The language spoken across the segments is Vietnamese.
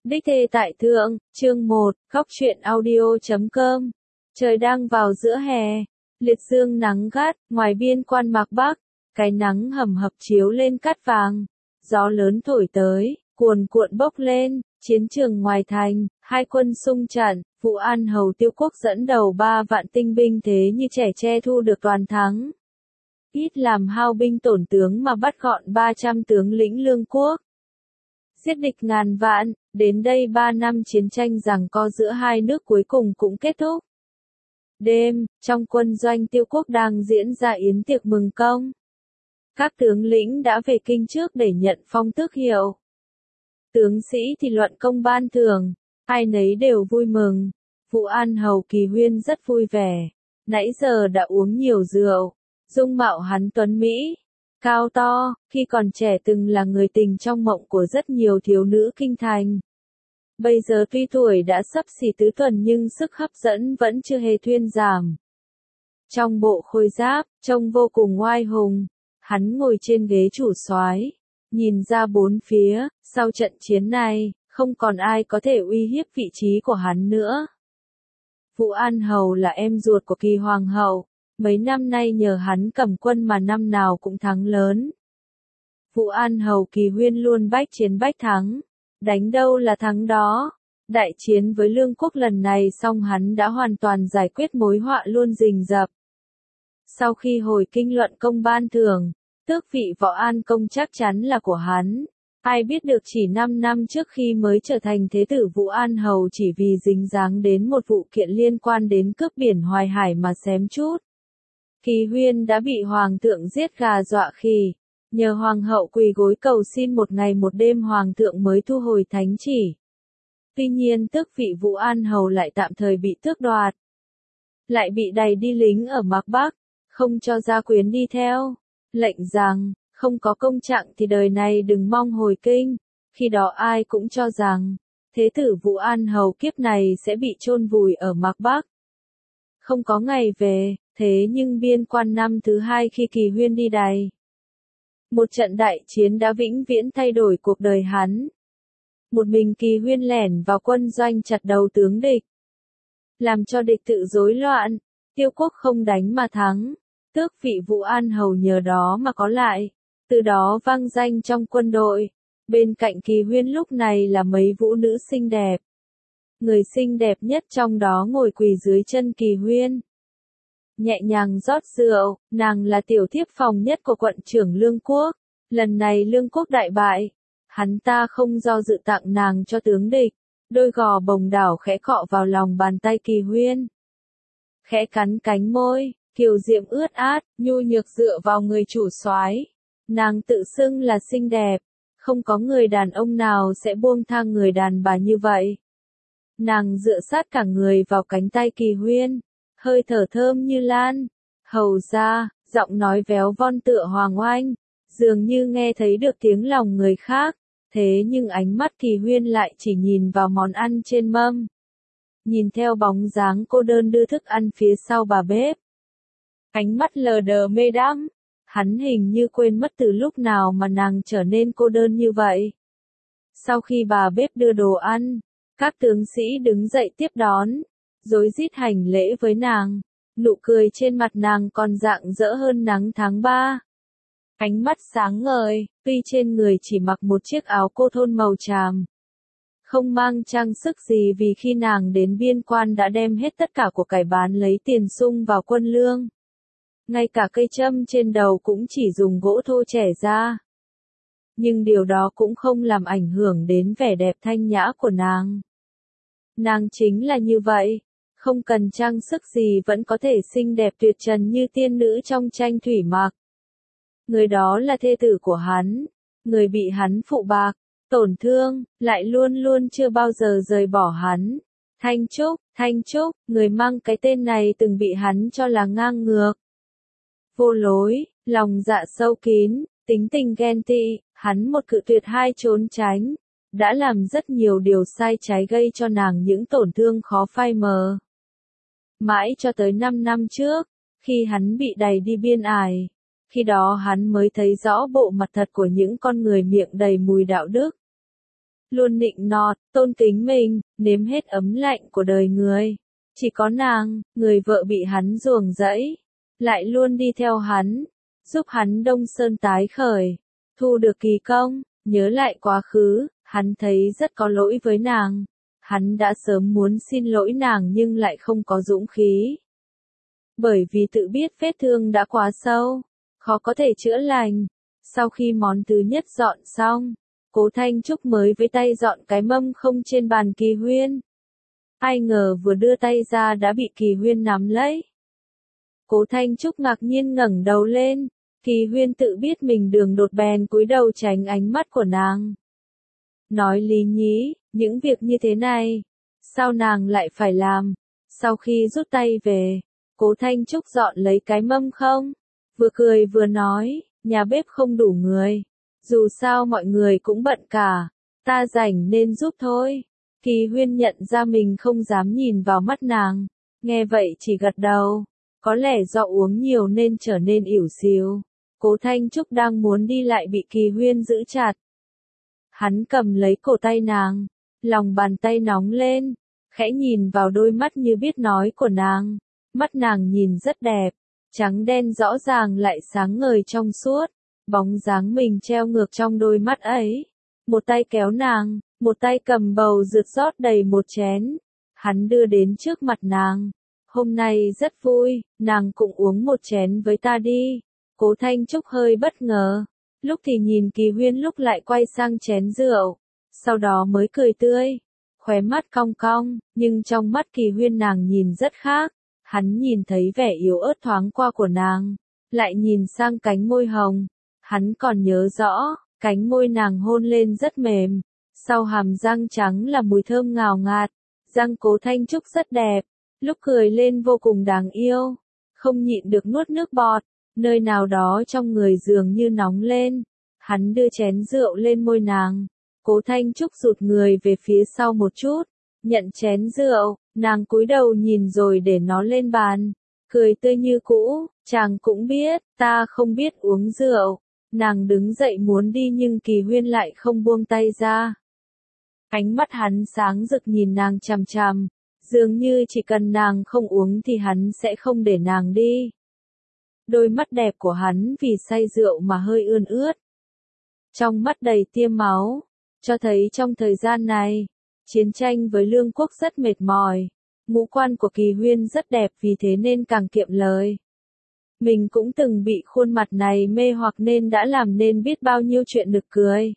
Đích thê tại thượng, chương 1, góc truyện audio.com. Trời đang vào giữa hè, liệt dương nắng gắt, ngoài biên quan Mạc Bắc, cái nắng hầm hập chiếu lên cát vàng, gió lớn thổi tới, cuồn cuộn bốc lên, chiến trường ngoài thành, hai quân xung trận, Vũ An Hầu Tiêu Quốc dẫn đầu 3 vạn tinh binh thế như trẻ tre thu được toàn thắng. Ít làm hao binh tổn tướng mà bắt gọn 300 tướng lĩnh Lương Quốc. Giết địch ngàn vạn, đến đây 3 năm chiến tranh giằng co giữa hai nước cuối cùng cũng kết thúc. Đêm, trong quân doanh Tiêu Quốc đang diễn ra yến tiệc mừng công. Các tướng lĩnh đã về kinh trước để nhận phong tước hiệu. Tướng sĩ thì luận công ban thưởng, ai nấy đều vui mừng. Vũ An Hầu Kỳ Huyên rất vui vẻ, nãy giờ đã uống nhiều rượu, dung mạo hắn tuấn Mỹ, cao to, khi còn trẻ từng là người tình trong mộng của rất nhiều thiếu nữ kinh thành. Bây giờ tuy tuổi đã sắp xỉ tứ tuần nhưng sức hấp dẫn vẫn chưa hề thuyên giảm. Trong bộ khôi giáp, trông vô cùng oai hùng, hắn ngồi trên ghế chủ soái, nhìn ra bốn phía, sau trận chiến này, không còn ai có thể uy hiếp vị trí của hắn nữa. Vũ An Hầu là em ruột của Kỳ Hoàng hậu, mấy năm nay nhờ hắn cầm quân mà năm nào cũng thắng lớn. Vũ An Hầu Kỳ Huyên luôn bách chiến bách thắng, đánh đâu là thắng đó. Đại chiến với Lương Quốc lần này xong hắn đã hoàn toàn giải quyết mối họa luôn rình rập. Sau khi hồi kinh luận công ban thưởng, tước vị Võ An Công chắc chắn là của hắn. Ai biết được chỉ 5 năm trước khi mới trở thành thế tử Vũ An Hầu chỉ vì dính dáng đến một vụ kiện liên quan đến cướp biển Hoài Hải mà xém chút. Kỳ Huyên đã bị Hoàng thượng giết gà dọa khỉ, nhờ Hoàng hậu quỳ gối cầu xin một ngày một đêm Hoàng thượng mới thu hồi thánh chỉ. Tuy nhiên tước vị Vũ An Hầu lại tạm thời bị tước đoạt. Lại bị đày đi lính ở Mạc Bắc, không cho gia quyến đi theo, lệnh rằng, không có công trạng thì đời này đừng mong hồi kinh. Khi đó ai cũng cho rằng, thế tử Vũ An Hầu kiếp này sẽ bị chôn vùi ở Mạc Bắc. Không có ngày về, thế nhưng biên quan năm thứ 2 khi Kỳ Huyên đi đày. Một trận đại chiến đã vĩnh viễn thay đổi cuộc đời hắn. Một mình Kỳ Huyên lẻn vào quân doanh chặt đầu tướng địch, làm cho địch tự rối loạn, Tiêu Quốc không đánh mà thắng. Tước vị Vũ An Hầu nhờ đó mà có lại, từ đó vang danh trong quân đội. Bên cạnh Kỳ Huyên lúc này là mấy vũ nữ xinh đẹp. Người xinh đẹp nhất trong đó ngồi quỳ dưới chân Kỳ Huyên, nhẹ nhàng rót rượu. Nàng là tiểu thiếp phòng nhất của quận trưởng Lương Quốc. Lần này Lương Quốc đại bại, hắn ta không do dự tặng nàng cho tướng địch. Đôi gò bồng đảo khẽ cọ vào lòng bàn tay Kỳ Huyên, khẽ cắn cánh môi, kiều diễm ướt át, nhu nhược dựa vào người chủ soái. Nàng tự xưng là xinh đẹp, không có người đàn ông nào sẽ buông tha người đàn bà như vậy. Nàng dựa sát cả người vào cánh tay Kỳ Huyên, hơi thở thơm như lan. Hầu ra, giọng nói véo von tựa hoàng oanh, dường như nghe thấy được tiếng lòng người khác. Thế nhưng ánh mắt Kỳ Huyên lại chỉ nhìn vào món ăn trên mâm, nhìn theo bóng dáng cô đơn đưa thức ăn phía sau bà bếp. Ánh mắt lờ đờ mê đắm, hắn hình như quên mất từ lúc nào mà nàng trở nên cô đơn như vậy. Sau khi bà bếp đưa đồ ăn, các tướng sĩ đứng dậy tiếp đón, rối rít hành lễ với nàng, nụ cười trên mặt nàng còn rạng rỡ hơn nắng tháng 3. Ánh mắt sáng ngời, tuy trên người chỉ mặc một chiếc áo cô thôn màu tràm, không mang trang sức gì vì khi nàng đến biên quan đã đem hết tất cả của cải bán lấy tiền sung vào quân lương. Ngay cả cây châm trên đầu cũng chỉ dùng gỗ thô chẻ ra. Nhưng điều đó cũng không làm ảnh hưởng đến vẻ đẹp thanh nhã của nàng. Nàng chính là như vậy, không cần trang sức gì vẫn có thể xinh đẹp tuyệt trần như tiên nữ trong tranh thủy mặc. Người đó là thê tử của hắn, người bị hắn phụ bạc, tổn thương, lại luôn luôn chưa bao giờ rời bỏ hắn. Thanh Trúc, người mang cái tên này từng bị hắn cho là ngang ngược, vô lối, lòng dạ sâu kín, tính tình ghen tị, hắn một cự tuyệt hai trốn tránh, đã làm rất nhiều điều sai trái gây cho nàng những tổn thương khó phai mờ. Mãi cho tới 5 năm trước, khi hắn bị đày đi biên ải, khi đó hắn mới thấy rõ bộ mặt thật của những con người miệng đầy mùi đạo đức. luôn nịnh nọt, tôn kính mình, nếm hết ấm lạnh của đời người. Chỉ có nàng, người vợ bị hắn ruồng rẫy, lại luôn đi theo hắn, giúp hắn Đông Sơn tái khởi, thu được kỳ công, nhớ lại quá khứ, hắn thấy rất có lỗi với nàng. Hắn đã sớm muốn xin lỗi nàng nhưng lại không có dũng khí. Bởi vì tự biết vết thương đã quá sâu, khó có thể chữa lành. Sau khi món thứ nhất dọn xong, Cố Thanh Trúc mới với tay dọn cái mâm không trên bàn Kỳ Huyên. Ai ngờ vừa đưa tay ra đã bị Kỳ Huyên nắm lấy. Cố Thanh Trúc ngạc nhiên ngẩng đầu lên, Kỳ Huyên tự biết mình đường đột bèn cúi đầu tránh ánh mắt của nàng. Nói lý nhí, những việc như thế này, sao nàng lại phải làm? Sau khi rút tay về, Cố Thanh Trúc dọn lấy cái mâm không, vừa cười vừa nói, nhà bếp không đủ người, dù sao mọi người cũng bận cả, ta rảnh nên giúp thôi. Kỳ Huyên nhận ra mình không dám nhìn vào mắt nàng, nghe vậy chỉ gật đầu, có lẽ do uống nhiều nên trở nên ỉu xìu. Cố Thanh Trúc đang muốn đi lại bị Kỳ Huyên giữ chặt. Hắn cầm lấy cổ tay nàng, lòng bàn tay nóng lên, khẽ nhìn vào đôi mắt như biết nói của nàng. Mắt nàng nhìn rất đẹp, trắng đen rõ ràng lại sáng ngời trong suốt, bóng dáng mình treo ngược trong đôi mắt ấy. Một tay kéo nàng, một tay cầm bầu rượt rót đầy một chén. Hắn đưa đến trước mặt nàng. Hôm nay rất vui, nàng cũng uống một chén với ta đi. Cố Thanh Trúc hơi bất ngờ. Lúc thì nhìn Kỳ Huyên lúc lại quay sang chén rượu. Sau đó mới cười tươi. Khóe mắt cong cong, nhưng trong mắt Kỳ Huyên nàng nhìn rất khác. Hắn nhìn thấy vẻ yếu ớt thoáng qua của nàng. Lại nhìn sang cánh môi hồng. Hắn còn nhớ rõ, cánh môi nàng hôn lên rất mềm. Sau hàm răng trắng là mùi thơm ngào ngạt. Răng Cố Thanh Trúc rất đẹp. Lúc cười lên vô cùng đáng yêu. Không nhịn được nuốt nước bọt. Nơi nào đó trong người dường như nóng lên. Hắn đưa chén rượu lên môi nàng. Cố Thanh Trúc rụt người về phía sau một chút. Nhận chén rượu, nàng cúi đầu nhìn rồi để nó lên bàn. Cười tươi như cũ, chàng cũng biết, ta không biết uống rượu. Nàng đứng dậy muốn đi nhưng Kỳ Huyên lại không buông tay ra. Ánh mắt hắn sáng rực nhìn nàng chằm chằm. Dường như chỉ cần nàng không uống thì hắn sẽ không để nàng đi. Đôi mắt đẹp của hắn vì say rượu mà hơi ươn ướt. Trong mắt đầy tia máu, cho thấy trong thời gian này, chiến tranh với Lương quốc rất mệt mỏi. Ngũ quan của Kỳ Huyên rất đẹp vì thế nên càng kiệm lời. Mình cũng từng bị khuôn mặt này mê hoặc nên đã làm nên biết bao nhiêu chuyện nực cười.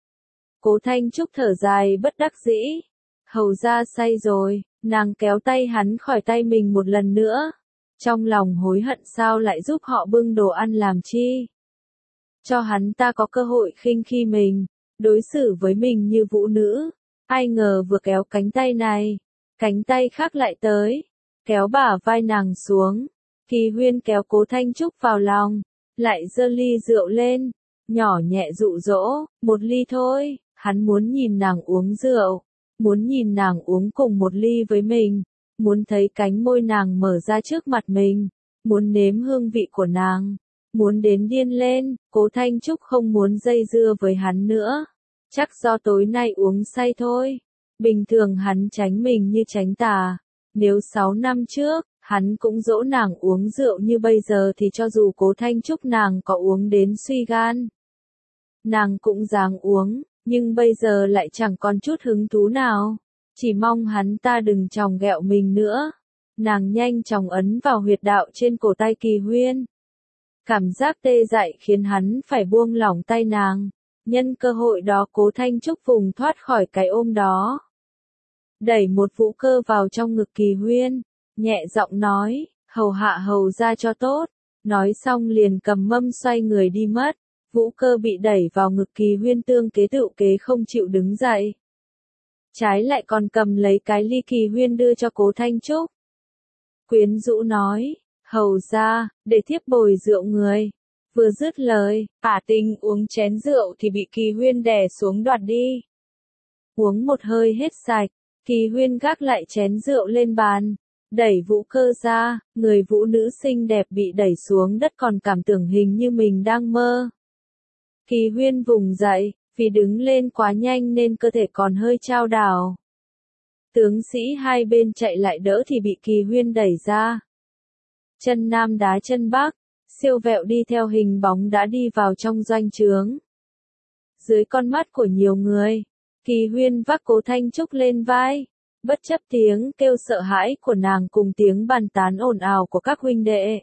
Cố Thanh Trúc thở dài bất đắc dĩ. Hầu ra say rồi, nàng kéo tay hắn khỏi tay mình một lần nữa. Trong lòng hối hận sao lại giúp họ bưng đồ ăn làm chi. Cho hắn ta có cơ hội khinh khi mình, đối xử với mình như vũ nữ. Ai ngờ vừa kéo cánh tay này, cánh tay khác lại tới, kéo bả vai nàng xuống. Kỳ Huyên kéo Cố Thanh Trúc vào lòng, lại giơ ly rượu lên, nhỏ nhẹ dụ dỗ, một ly thôi. Hắn muốn nhìn nàng uống rượu, muốn nhìn nàng uống cùng một ly với mình, muốn thấy cánh môi nàng mở ra trước mặt mình, muốn nếm hương vị của nàng, muốn đến điên lên. Cố Thanh Trúc không muốn dây dưa với hắn nữa, chắc do tối nay uống say thôi. Bình thường hắn tránh mình như tránh tà, nếu 6 năm trước, hắn cũng dỗ nàng uống rượu như bây giờ thì cho dù Cố Thanh Trúc nàng có uống đến suy gan, nàng cũng dáng uống. Nhưng bây giờ lại chẳng còn chút hứng thú nào. Chỉ mong hắn ta đừng chòng ghẹo mình nữa. Nàng nhanh chóng ấn vào huyệt đạo trên cổ tay Kỳ Huyên. Cảm giác tê dại khiến hắn phải buông lỏng tay nàng. Nhân cơ hội đó Cố Thanh Trúc vùng thoát khỏi cái ôm đó. Đẩy một vũ cơ vào trong ngực Kỳ Huyên. Nhẹ giọng nói, hầu hạ hầu ra cho tốt. Nói xong liền cầm mâm xoay người đi mất. Vũ cơ bị đẩy vào ngực Kỳ Huyên tương kế tựu kế không chịu đứng dậy. Trái lại còn cầm lấy cái ly Kỳ Huyên đưa cho Cố Thanh Trúc. Quyến rũ nói, hầu ra, để thiếp bồi rượu người. Vừa dứt lời, ả tình uống chén rượu thì bị Kỳ Huyên đè xuống đoạt đi. Uống một hơi hết sạch, Kỳ Huyên gác lại chén rượu lên bàn. Đẩy vũ cơ ra, người vũ nữ xinh đẹp bị đẩy xuống đất còn cảm tưởng hình như mình đang mơ. Kỳ Huyên vùng dậy, Vì đứng lên quá nhanh nên cơ thể còn hơi chao đảo. Tướng sĩ hai bên chạy lại đỡ thì bị Kỳ Huyên đẩy ra. Chân Nam đá chân Bắc, siêu vẹo đi theo hình bóng đã đi vào trong doanh trướng. Dưới con mắt của nhiều người, Kỳ Huyên vác Cố Thanh Trúc lên vai, bất chấp tiếng kêu sợ hãi của nàng cùng tiếng bàn tán ồn ào của các huynh đệ.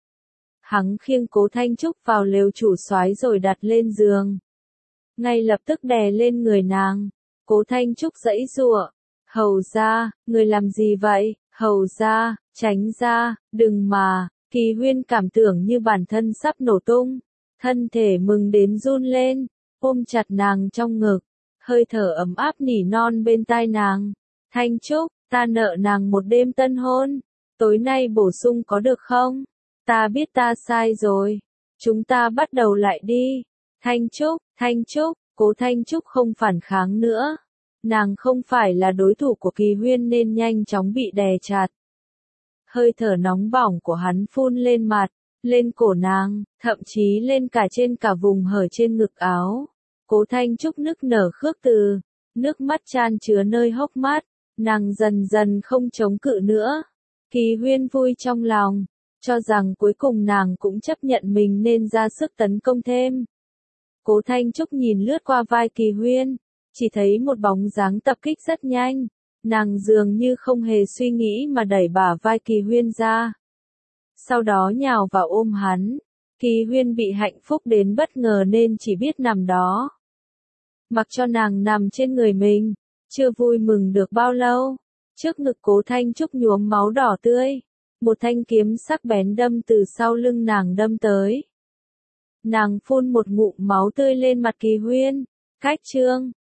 Hắn khiêng Cố Thanh Trúc vào lều chủ soái rồi đặt lên giường. Ngay lập tức đè lên người nàng, Cố Thanh Trúc giãy giụa, "Hầu gia, người làm gì vậy? Hầu gia, tránh ra, đừng mà." Kỳ Huyên cảm tưởng như bản thân sắp nổ tung, thân thể mừng đến run lên, ôm chặt nàng trong ngực, hơi thở ấm áp nỉ non bên tai nàng, "Thanh Trúc, ta nợ nàng một đêm tân hôn, tối nay bổ sung có được không? Ta biết ta sai rồi, chúng ta bắt đầu lại đi." Thanh Trúc, Cố Thanh Trúc không phản kháng nữa. Nàng không phải là đối thủ của Kỳ Huyên nên nhanh chóng bị đè chặt. Hơi thở nóng bỏng của hắn phun lên mặt, lên cổ nàng, thậm chí lên cả trên cả vùng hở trên ngực áo. Cố Thanh Trúc nức nở khước từ, nước mắt chan chứa nơi hốc mắt, nàng dần dần không chống cự nữa. Kỳ Huyên vui trong lòng, cho rằng cuối cùng nàng cũng chấp nhận mình nên ra sức tấn công thêm. Cố Thanh Trúc nhìn lướt qua vai Kỳ Huyên, chỉ thấy một bóng dáng tập kích rất nhanh, nàng dường như không hề suy nghĩ mà đẩy bả vai Kỳ Huyên ra. Sau đó nhào vào ôm hắn, Kỳ Huyên bị hạnh phúc đến bất ngờ nên chỉ biết nằm đó. Mặc cho nàng nằm trên người mình, chưa vui mừng được bao lâu, trước ngực Cố Thanh Trúc nhuốm máu đỏ tươi, một thanh kiếm sắc bén đâm từ sau lưng nàng đâm tới. Nàng phun một ngụm máu tươi lên mặt Kỳ Huyên, cách chương.